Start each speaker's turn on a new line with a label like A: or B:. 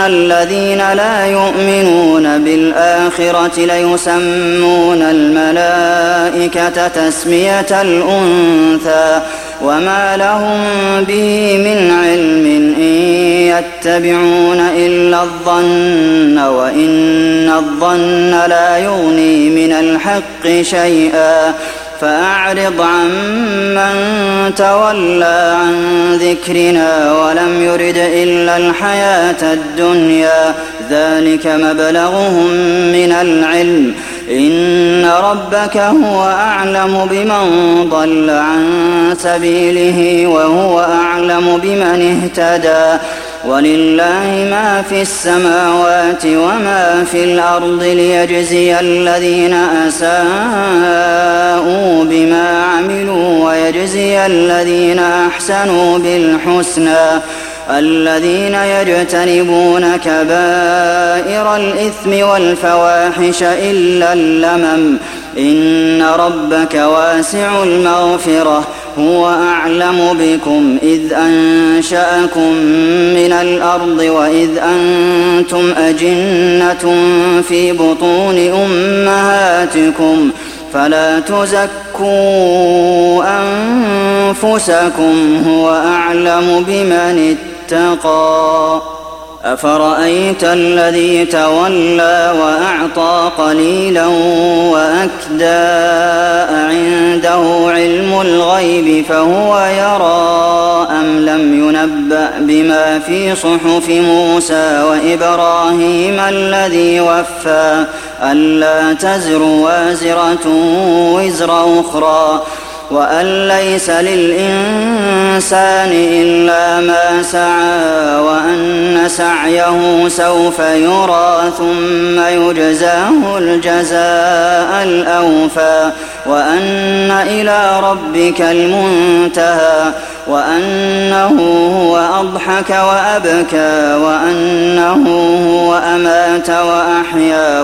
A: الذين لا يؤمنون بالآخرة ليسمون الملائكة تسمية الأنثى وما لهم به من علم إن يتبعون إلا الظن وإن الظن لا يغني من الحق شيئا فأعرض عمن تولى عن ذكرنا ولم يرد إلا الحياة الدنيا ذلك مبلغهم من العلم إن ربك هو أعلم بمن ضل عن سبيله وهو أعلم بمن اهتدى ولله ما في السماوات وما في الأرض ليجزي الذين أساءوا بما عملوا ويجزي الذين أحسنوا بالحسنى الذين يجتنبون كبائر الإثم والفواحش إلا اللمم إن ربك واسع المغفرة هو أعلم بكم إذ أنشأكم من الأرض وإذ أنتم أجنة في بطون أمهاتكم فلا تزكوا أنفسكم هو أعلم بمن اتقى أفرأيت الذي تولى وأعطى قليلا وأكدى عنده علم الغيب فهو يرى أم لم ينبأ بما في صحف موسى وإبراهيم الذي وفى ألا تزر وازرة وزر أخرى وأن ليس للإنسان إلا ما سعى وأن سعيه سوف يرى ثم يجزاه الجزاء الأوفى وأن إلى ربك المنتهى وأنه هو أضحك وأبكى وأنه هو أمات وأحيا